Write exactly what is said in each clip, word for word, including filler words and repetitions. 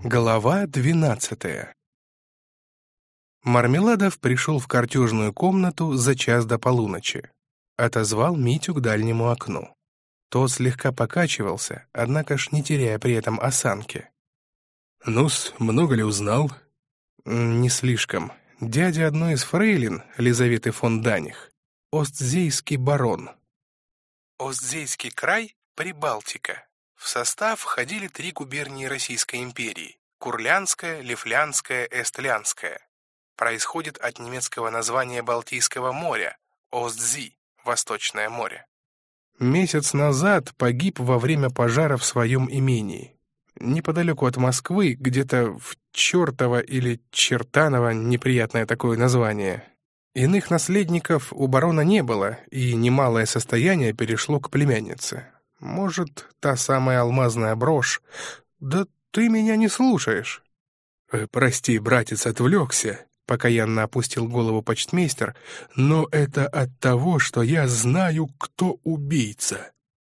Глава двенадцатая. Мармеладов пришел в картежную комнату за час до полуночи. Отозвал Митю к дальнему окну. Тот слегка покачивался, однако ж не теряя при этом осанки. «Ну-с, много ли узнал?» «Не слишком. Дядя одной из фрейлин, Лизаветы фон Даних, Остзейский барон». Остзейский край — Прибалтика. В состав входили три губернии Российской империи – Курлянская, Лифлянская, Эстлянская. Происходит от немецкого названия Балтийского моря – Остзи, Восточное море. Месяц назад погиб во время пожара в своем имении. Неподалеку от Москвы, где-то в Чертово или Чертаново, неприятное такое название. Иных наследников у барона не было, и немалое состояние перешло к племяннице. Может, та самая алмазная брошь? Да ты меня не слушаешь. «Прости, братец, отвлекся», — покаянно опустил голову почтмейстер, «но это от того, что я знаю, кто убийца».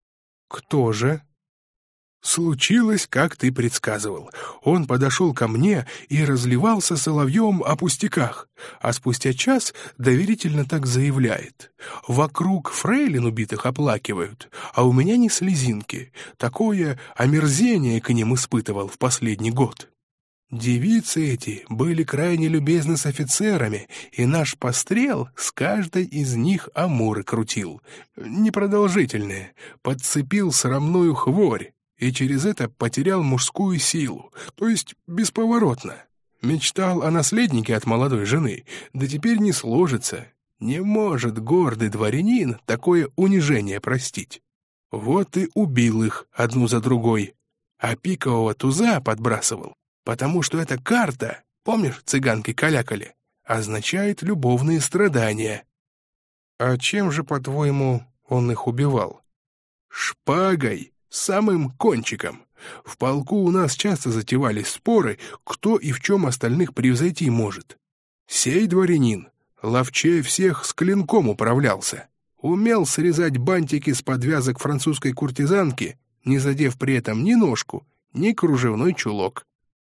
«Кто же?» «Случилось, как ты предсказывал. Он подошел ко мне и разливался соловьем о пустяках, а спустя час доверительно так заявляет: вокруг фрейлин убитых оплакивают, а у меня ни слезинки. Такое омерзение к ним испытывал в последний год. Девицы эти были крайне любезны с офицерами, и наш пострел с каждой из них амуры крутил. Непродолжительные, подцепил срамную хворь, и через это потерял мужскую силу, то есть бесповоротно. Мечтал о наследнике от молодой жены, да теперь не сложится. Не может гордый дворянин такое унижение простить. Вот и убил их одну за другой, а пикового туза подбрасывал, потому что эта карта, помнишь, цыганки калякали, означает любовные страдания». «А чем же, по-твоему, он их убивал?» «Шпагой. Самым кончиком. В полку у нас часто затевались споры, кто и в чем остальных превзойти может. Сей дворянин ловчей всех с клинком управлялся. Умел срезать бантики с подвязок французской куртизанки, не задев при этом ни ножку, ни кружевной чулок».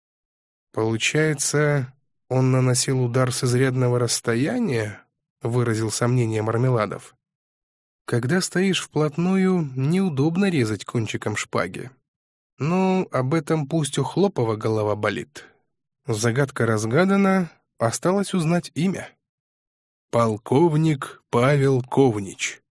«Получается, он наносил удар с изрядного расстояния?» — выразил сомнение Мармеладов. «Когда стоишь вплотную, неудобно резать кончиком шпаги. Ну, об этом пусть у Хлопова голова болит. Загадка разгадана, осталось узнать имя». «Полковник Павел Ковнич».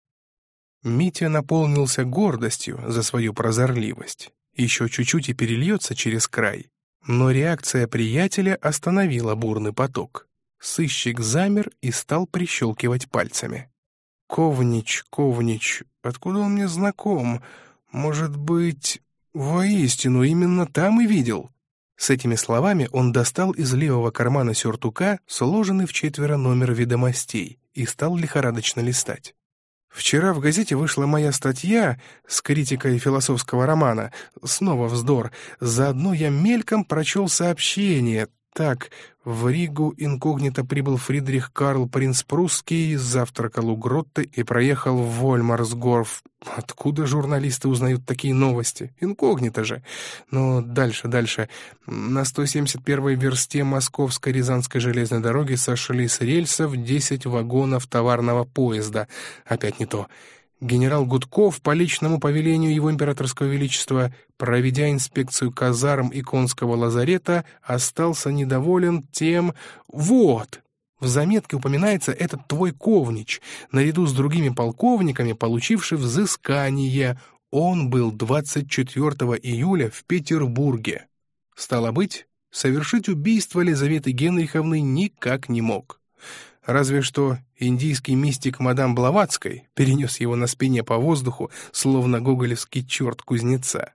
Митя наполнился гордостью за свою прозорливость. Еще чуть-чуть и перельется через край. Но реакция приятеля остановила бурный поток. Сыщик замер и стал прищелкивать пальцами. «Ковнич, Ковнич, откуда он мне знаком? Может быть, воистину, именно там и видел?» С этими словами он достал из левого кармана сюртука сложенный вчетверо номер «Ведомостей» и стал лихорадочно листать. «Вчера в газете вышла моя статья с критикой философского романа. Снова вздор. Заодно я мельком прочел сообщение. Так, в Ригу инкогнито прибыл Фридрих Карл принц Прусский, завтракал у Гротты и проехал в Вольмарсгорф. Откуда журналисты узнают такие новости? Инкогнито же. Но дальше, дальше. На сто семьдесят первой версте Московско-Рязанской железной дороги сошли с рельсов десять вагонов товарного поезда. Опять не то. Генерал Гудков по личному повелению его императорского величества, проведя инспекцию казарм и конского лазарета, остался недоволен тем... Вот! В заметке упоминается этот твой Ковнич, наряду с другими полковниками, получивший взыскание. Он был двадцать четвёртого июля в Петербурге. Стало быть, совершить убийство Лизаветы Генриховны никак не мог. Разве что индийский мистик мадам Блаватской перенес его на спине по воздуху, словно гоголевский черт кузнеца.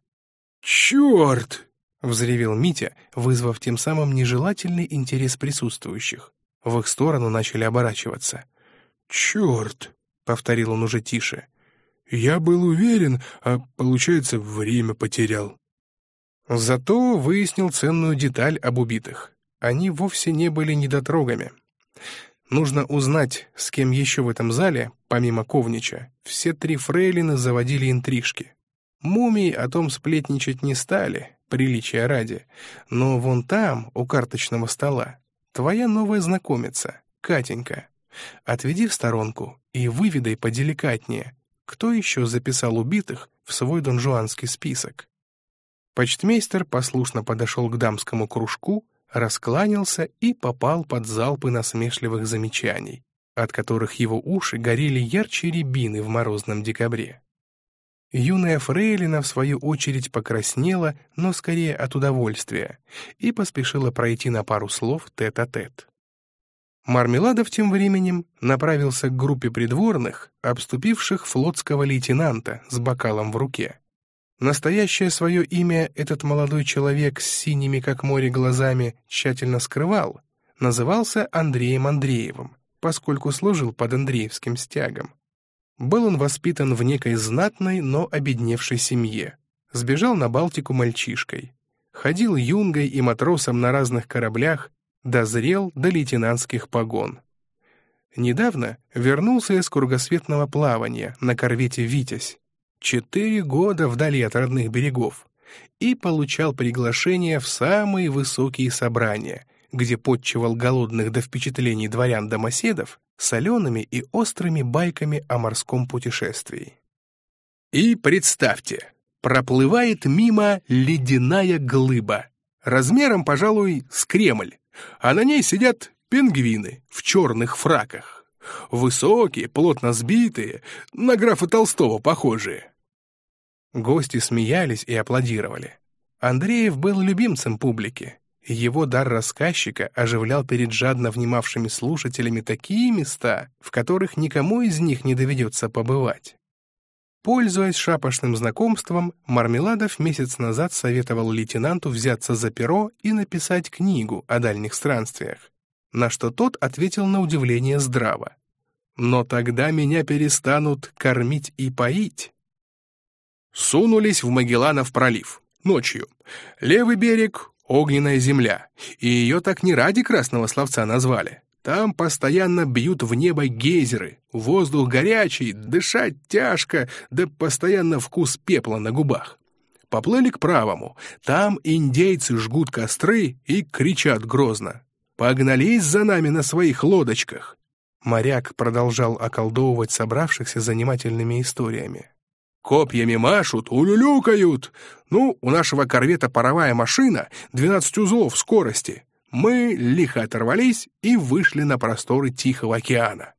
«Черт!» — взревел Митя, вызвав тем самым нежелательный интерес присутствующих. В их сторону начали оборачиваться. «Черт!» — повторил он уже тише. «Я был уверен, а, получается, время потерял». Зато выяснил ценную деталь об убитых. Они вовсе не были недотрогами. Нужно узнать, с кем еще в этом зале, помимо Ковнича, все три фрейлины заводили интрижки. Мумии о том сплетничать не стали, приличия ради, но вон там, у карточного стола, твоя новая знакомица, Катенька. Отведи в сторонку и выведай поделикатнее, кто еще записал убитых в свой донжуанский список». Почтмейстер послушно подошел к дамскому кружку, раскланялся и попал под залпы насмешливых замечаний, от которых его уши горели ярче рябины в морозном декабре. Юная фрейлина, в свою очередь, покраснела, но скорее от удовольствия, и поспешила пройти на пару слов тет-а-тет. Мармеладов тем временем направился к группе придворных, обступивших флотского лейтенанта с бокалом в руке. Настоящее свое имя этот молодой человек с синими, как море, глазами тщательно скрывал, назывался Андреем Андреевым, поскольку служил под Андреевским стягом. Был он воспитан в некой знатной, но обедневшей семье, сбежал на Балтику мальчишкой, ходил юнгой и матросом на разных кораблях, дозрел до лейтенантских погон. Недавно вернулся из кругосветного плавания на корвете «Витязь», четыре года вдали от родных берегов, и получал приглашение в самые высокие собрания, где подчивал голодных до впечатлений дворян-домоседов солеными и острыми байками о морском путешествии. И представьте, проплывает мимо ледяная глыба, размером, пожалуй, с Кремль, а на ней сидят пингвины в черных фраках, высокие, плотно сбитые, на графа Толстого похожие. Гости смеялись и аплодировали. Андреев был любимцем публики. Его дар рассказчика оживлял перед жадно внимавшими слушателями такие места, в которых никому из них не доведется побывать. Пользуясь шапошным знакомством, Мармеладов месяц назад советовал лейтенанту взяться за перо и написать книгу о дальних странствиях, на что тот ответил на удивление здраво: «Но тогда меня перестанут кормить и поить». Сунулись в Магелланов пролив. Ночью. Левый берег — огненная земля, и ее так не ради красного словца назвали. Там постоянно бьют в небо гейзеры, воздух горячий, дышать тяжко, да постоянно вкус пепла на губах. Поплыли к правому. Там индейцы жгут костры и кричат грозно: «Погнались за нами на своих лодочках!» Моряк продолжал околдовывать собравшихся занимательными историями. Копьями машут, улюлюкают. Ну, у нашего корвета паровая машина, двенадцать узлов скорости. Мы лихо оторвались и вышли на просторы Тихого океана.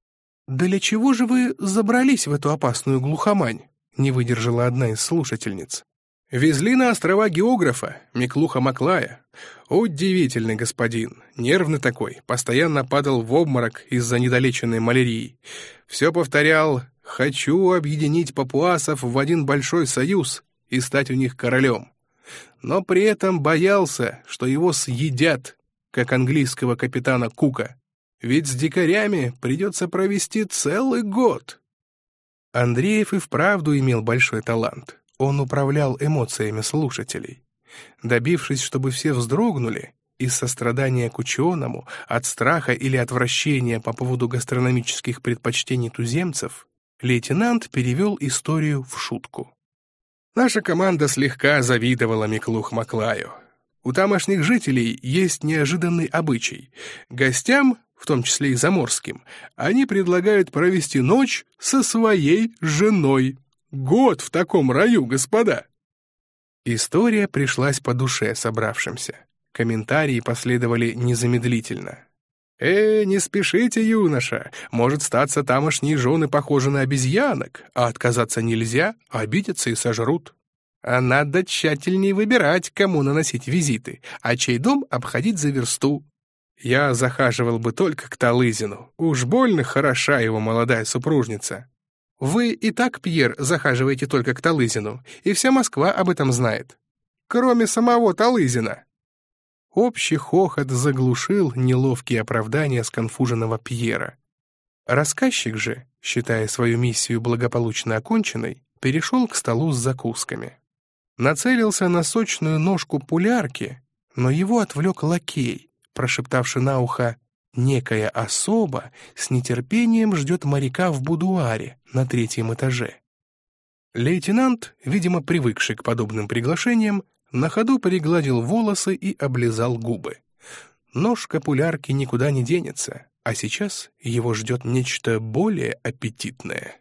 «Да для чего же вы забрались в эту опасную глухомань?» — не выдержала одна из слушательниц. «Везли на острова географа, Миклуха Маклая. Удивительный господин, нервный такой, постоянно падал в обморок из-за недолеченной малярии. Все повторял: «Хочу объединить папуасов в один большой союз и стать у них королем». Но при этом боялся, что его съедят, как английского капитана Кука. Ведь с дикарями придется провести целый год. Андреев и вправду имел большой талант. Он управлял эмоциями слушателей. Добившись, чтобы все вздрогнули, из сострадания к ученому, от страха или отвращения по поводу гастрономических предпочтений туземцев, лейтенант перевел историю в шутку. Наша команда слегка завидовала Миклух Маклаю. У тамошних жителей есть неожиданный обычай. Гостям, в том числе и заморским, они предлагают провести ночь со своей женой. Год в таком раю, господа! История пришлась по душе собравшимся. Комментарии последовали незамедлительно. «Э, не спешите, юноша, может статься тамошние жены похожи на обезьянок, а отказаться нельзя, обидятся и сожрут. А надо тщательнее выбирать, кому наносить визиты, а чей дом обходить за версту. Я захаживал бы только к Талызину, уж больно хороша его молодая супружница. Вы и так, Пьер, захаживаете только к Талызину, и вся Москва об этом знает. Кроме самого Талызина». Общий хохот заглушил неловкие оправдания сконфуженного Пьера. Рассказчик же, считая свою миссию благополучно оконченной, перешел к столу с закусками. Нацелился на сочную ножку пулярки, но его отвлек лакей, прошептавший на ухо: «Некая особа с нетерпением ждет моряка в будуаре на третьем этаже». Лейтенант, видимо, привыкший к подобным приглашениям, на ходу пригладил волосы и облизал губы. Нож капулярки никуда не денется, а сейчас его ждет нечто более аппетитное.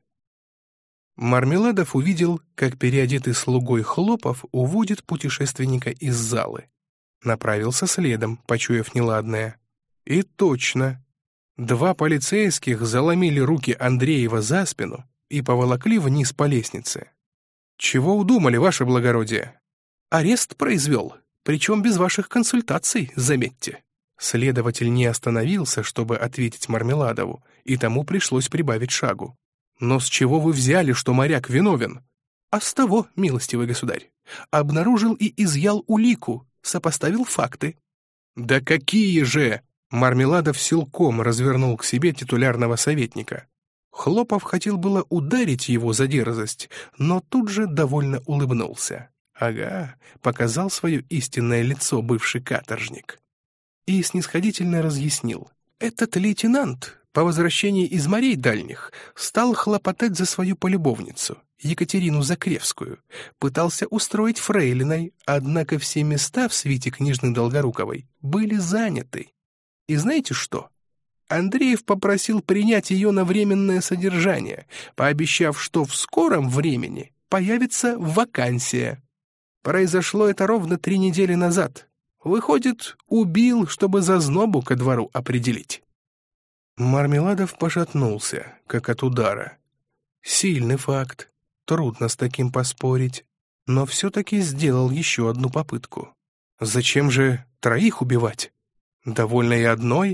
Мармеладов увидел, как переодетый слугой Хлопов уводит путешественника из залы. Направился следом, почуяв неладное. И точно. Два полицейских заломили руки Андреева за спину и поволокли вниз по лестнице. «Чего удумали, ваше благородие?» «Арест произвел, причем без ваших консультаций, заметьте». Следователь не остановился, чтобы ответить Мармеладову, и тому пришлось прибавить шагу. «Но с чего вы взяли, что моряк виновен?» «А с того, милостивый государь. Обнаружил и изъял улику, сопоставил факты». «Да какие же!» Мармеладов силком развернул к себе титулярного советника. Хлопов хотел было ударить его за дерзость, но тут же довольно улыбнулся. Ага, показал свое истинное лицо бывший каторжник. И снисходительно разъяснил. Этот лейтенант по возвращении из морей дальних стал хлопотать за свою полюбовницу, Екатерину Закревскую, пытался устроить фрейлиной, однако все места в свите княжны Долгоруковой были заняты. И знаете что? Андреев попросил принять ее на временное содержание, пообещав, что в скором времени появится вакансия. Произошло это ровно три недели назад. Выходит, убил, чтобы зазнобу ко двору определить. Мармеладов пошатнулся, как от удара. Сильный факт, трудно с таким поспорить, но все-таки сделал еще одну попытку. Зачем же троих убивать? Довольно и одной?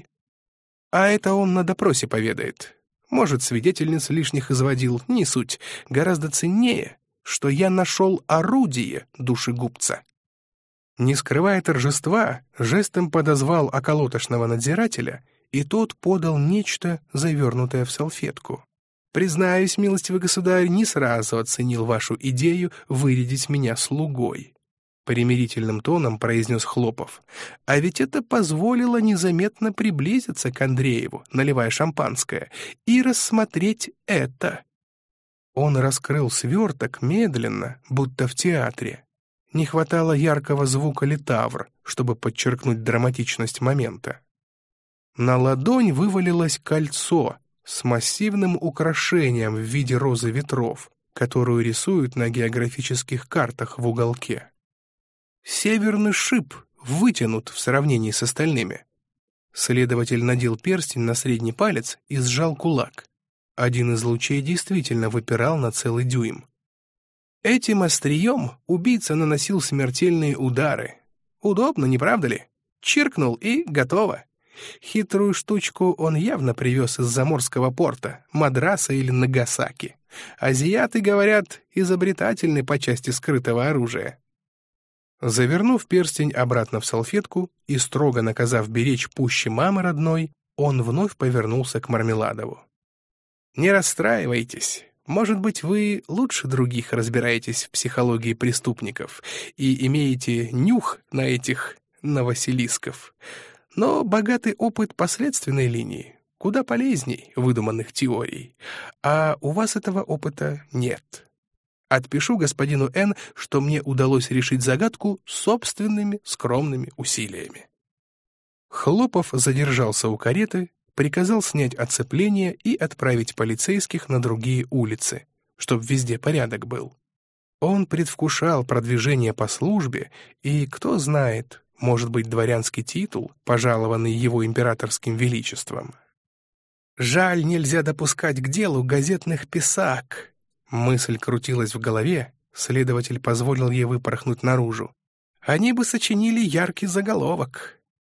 А это он на допросе поведает. Может, свидетельниц лишних изводил, не суть. Гораздо ценнее, что я нашел орудие душегубца. Не скрывая торжества, жестом подозвал околотошного надзирателя, и тот подал нечто, завернутое в салфетку. «Признаюсь, милостивый государь, не сразу оценил вашу идею вырядить меня слугой», — примирительным тоном произнес Хлопов. «А ведь это позволило незаметно приблизиться к Андрееву, наливая шампанское, и рассмотреть это». Он раскрыл сверток медленно, будто в театре. Не хватало яркого звука литавр, чтобы подчеркнуть драматичность момента. На ладонь вывалилось кольцо с массивным украшением в виде розы ветров, которую рисуют на географических картах в уголке. Северный шип вытянут в сравнении с остальными. Следователь надел перстень на средний палец и сжал кулак. Один из лучей действительно выпирал на целый дюйм. Этим острием убийца наносил смертельные удары. Удобно, не правда ли? Чиркнул и готово. Хитрую штучку он явно привез из заморского порта, Мадраса или Нагасаки. Азиаты, говорят, изобретательны по части скрытого оружия. Завернув перстень обратно в салфетку и строго наказав беречь пуще мамы родной, он вновь повернулся к Мармеладову. «Не расстраивайтесь. Может быть, вы лучше других разбираетесь в психологии преступников и имеете нюх на этих новоселисков. Но богатый опыт последственной линии куда полезней выдуманных теорий, а у вас этого опыта нет. Отпишу господину Н, что мне удалось решить загадку собственными скромными усилиями». Хлопов задержался у кареты, приказал снять оцепление и отправить полицейских на другие улицы, чтоб везде порядок был. Он предвкушал продвижение по службе, и, кто знает, может быть, дворянский титул, пожалованный его императорским величеством. «Жаль, нельзя допускать к делу газетных писак». Мысль крутилась в голове, следователь позволил ей выпорхнуть наружу. Они бы сочинили яркий заголовок.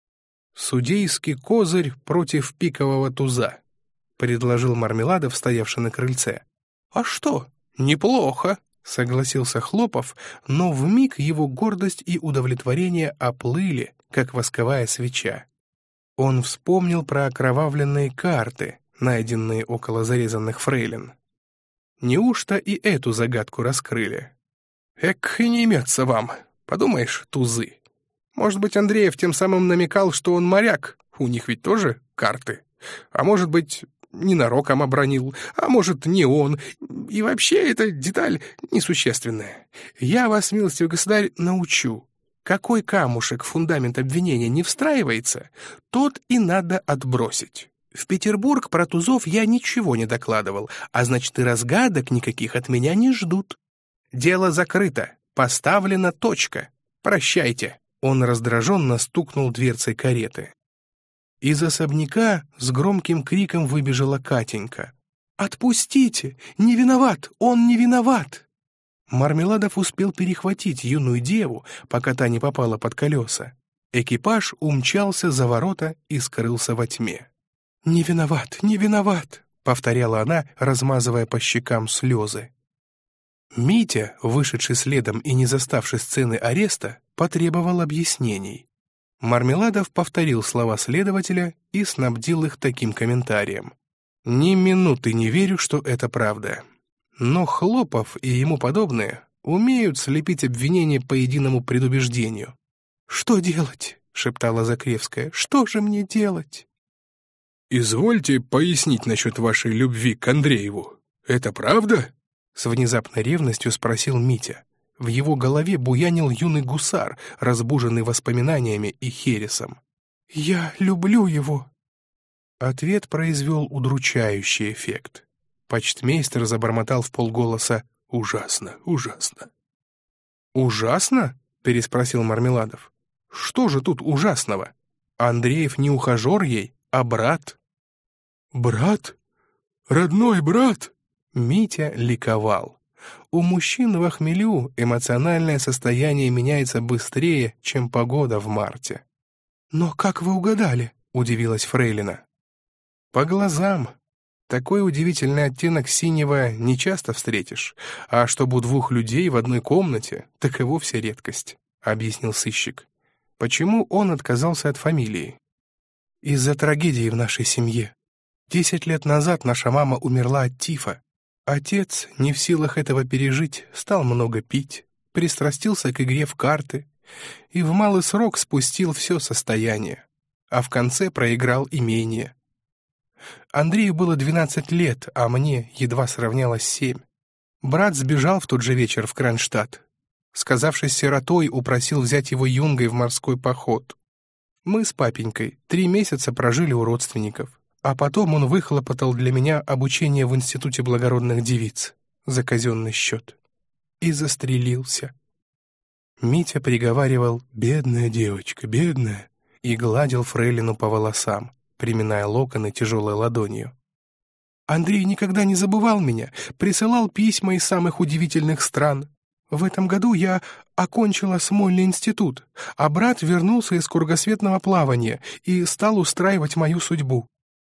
«Судейский козырь против пикового туза», — предложил Мармеладов, стоявший на крыльце. «А что? Неплохо», — согласился Хлопов, но вмиг его гордость и удовлетворение оплыли, как восковая свеча. Он вспомнил про окровавленные карты, найденные около зарезанных фрейлин. Неужто и эту загадку раскрыли? «Эк, и не имется вам, подумаешь, тузы. Может быть, Андреев тем самым намекал, что он моряк, у них ведь тоже карты. А может быть, ненароком обронил, а может, не он. И вообще эта деталь несущественная. Я вас, милостивый государь, научу. какой камушек в фундамент обвинения не встраивается, тот и надо отбросить. В Петербург про тузов я ничего не докладывал, а значит, и разгадок никаких от меня не ждут. Дело закрыто, поставлена точка. Прощайте». Он раздраженно стукнул дверцей кареты. Из особняка с громким криком выбежала Катенька. «Отпустите! Не виноват! Он не виноват!» Мармеладов успел перехватить юную деву, пока та не попала под колеса. Экипаж умчался за ворота и скрылся во тьме. «Не виноват, не виноват!» — повторяла она, размазывая по щекам слезы. Митя, вышедший следом и не заставший сцены ареста, потребовал объяснений. Мармеладов повторил слова следователя и снабдил их таким комментарием. «Ни минуты не верю, что это правда. Но Хлопов и ему подобные умеют слепить обвинения по единому предубеждению». «Что делать?» — шептала Закревская. «Что же мне делать?» «Извольте пояснить насчет вашей любви к Андрееву. Это правда?» — с внезапной ревностью спросил Митя. В его голове буянил юный гусар, разбуженный воспоминаниями и хересом. «Я люблю его». Ответ произвел удручающий эффект. Почтмейстер забормотал вполголоса: «Ужасно, ужасно». «Ужасно?» — переспросил Мармеладов. «Что же тут ужасного? Андреев не ухажер ей, а брат». «Брат? Родной брат?» Митя ликовал. У мужчин во хмелю эмоциональное состояние меняется быстрее, чем погода в марте. «Но как вы угадали?» — удивилась фрейлина. «По глазам. Такой удивительный оттенок синего не часто встретишь, а чтобы у двух людей в одной комнате, так и вовсе редкость», — объяснил сыщик. «Почему он отказался от фамилии?» «Из-за трагедии в нашей семье. Десять лет назад наша мама умерла от тифа. Отец, не в силах этого пережить, стал много пить, пристрастился к игре в карты и в малый срок спустил все состояние, а в конце проиграл имение. Андрею было двенадцать лет, а мне едва сравнялось семь. Брат сбежал в тот же вечер в Кронштадт. Сказавшись сиротой, упросил взять его юнгой в морской поход. Мы с папенькой три месяца прожили у родственников. А потом он выхлопотал для меня обучение в Институте благородных девиц за казенный счет. И застрелился. Митя приговаривал: «Бедная девочка, бедная», и гладил фрейлину по волосам, приминая локоны тяжелой ладонью. Андрей никогда не забывал меня, присылал письма из самых удивительных стран. В этом году я окончила Смольный институт, а брат вернулся из кругосветного плавания и стал устраивать мою судьбу.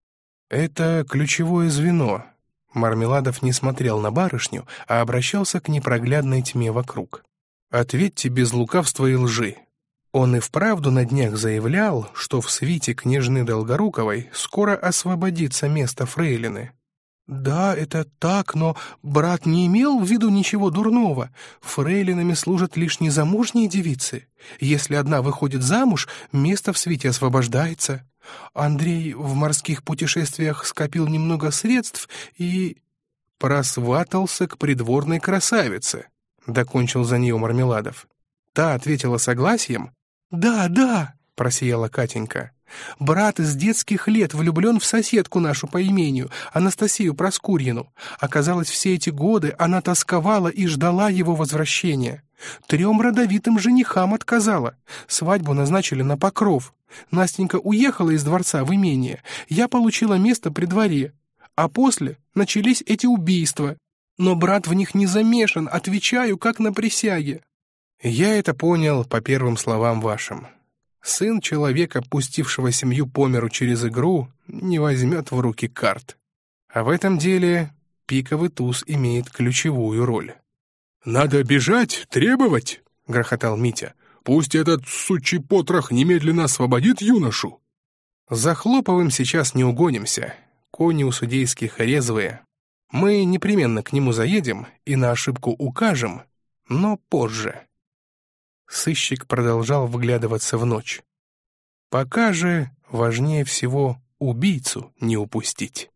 «Это ключевое звено». Мармеладов не смотрел на барышню, а обращался к непроглядной тьме вокруг. «Ответьте без лукавства и лжи. Он и вправду на днях заявлял, что в свите княжны Долгоруковой скоро освободится место фрейлины». «Да, это так, но брат не имел в виду ничего дурного. Фрейлинами служат лишь незамужние девицы. Если одна выходит замуж, место в свите освобождается. Андрей в морских путешествиях скопил немного средств и просватался к придворной красавице», — докончил за нее Мармеладов. Та ответила согласием. «Да, да», — просияла Катенька. «Брат с детских лет влюблен в соседку нашу по имению, Анастасию Проскурьину. Оказалось, все эти годы она тосковала и ждала его возвращения. Трем родовитым женихам отказала. Свадьбу назначили на Покров. Настенька уехала из дворца в имение. Я получила место при дворе. А после начались эти убийства. Но брат в них не замешан, отвечаю, как на присяге». «Я это понял по первым словам вашим. Сын человека, пустившего семью по миру через игру, не возьмет в руки карт. А в этом деле пиковый туз имеет ключевую роль». «Надо бежать, требовать», — грохотал Митя. «Пусть этот сучий потрох немедленно освободит юношу». «За Хлоповым сейчас не угонимся. Кони у судейских резвые. Мы непременно к нему заедем и на ошибку укажем, но позже». Сыщик продолжал вглядываться в ночь. «Пока же важнее всего убийцу не упустить».